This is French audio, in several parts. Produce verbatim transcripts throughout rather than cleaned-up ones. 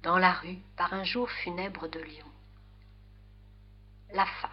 dans la rue, par un jour funèbre de Lyon. La femme.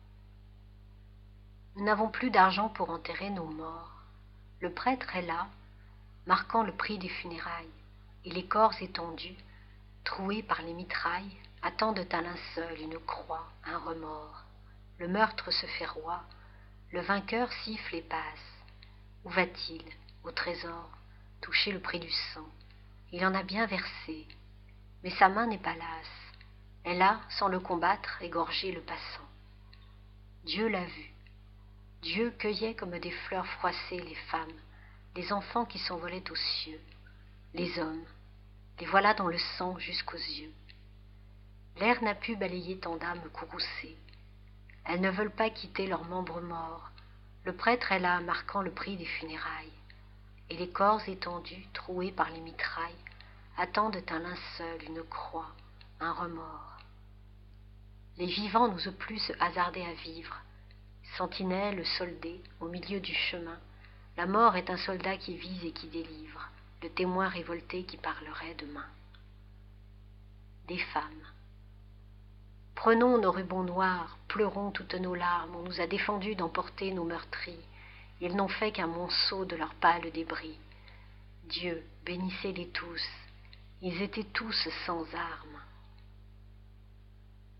Nous n'avons plus d'argent pour enterrer nos morts. Le prêtre est là, marquant le prix des funérailles, et les corps étendus, troués par les mitrailles, attendent un linceul, une croix, un remords. Le meurtre se fait roi, le vainqueur siffle et passe. Où va-t-il, au trésor, toucher le prix du sang? Il en a bien versé, mais sa main n'est pas lasse. Elle a, sans le combattre, égorgé le passant. Dieu l'a vu. Dieu cueillait comme des fleurs froissées les femmes, les enfants qui s'envolaient aux cieux, les hommes, les voilà dans le sang jusqu'aux yeux. L'air n'a pu balayer tant d'âmes courroucées. Elles ne veulent pas quitter leurs membres morts. Le prêtre est là, marquant le prix des funérailles. Et les corps étendus, troués par les mitrailles, attendent un linceul, une croix, un remords. Les vivants n'osent plus se hasarder à vivre. Sentinelle soldée, au milieu du chemin, la mort est un soldat qui vise et qui délivre, le témoin révolté qui parlerait demain. Des femmes. Prenons nos rubans noirs, pleurons toutes nos larmes, on nous a défendu d'emporter nos meurtris, ils n'ont fait qu'un monceau de leurs pâles débris. Dieu, bénissez-les tous, ils étaient tous sans armes.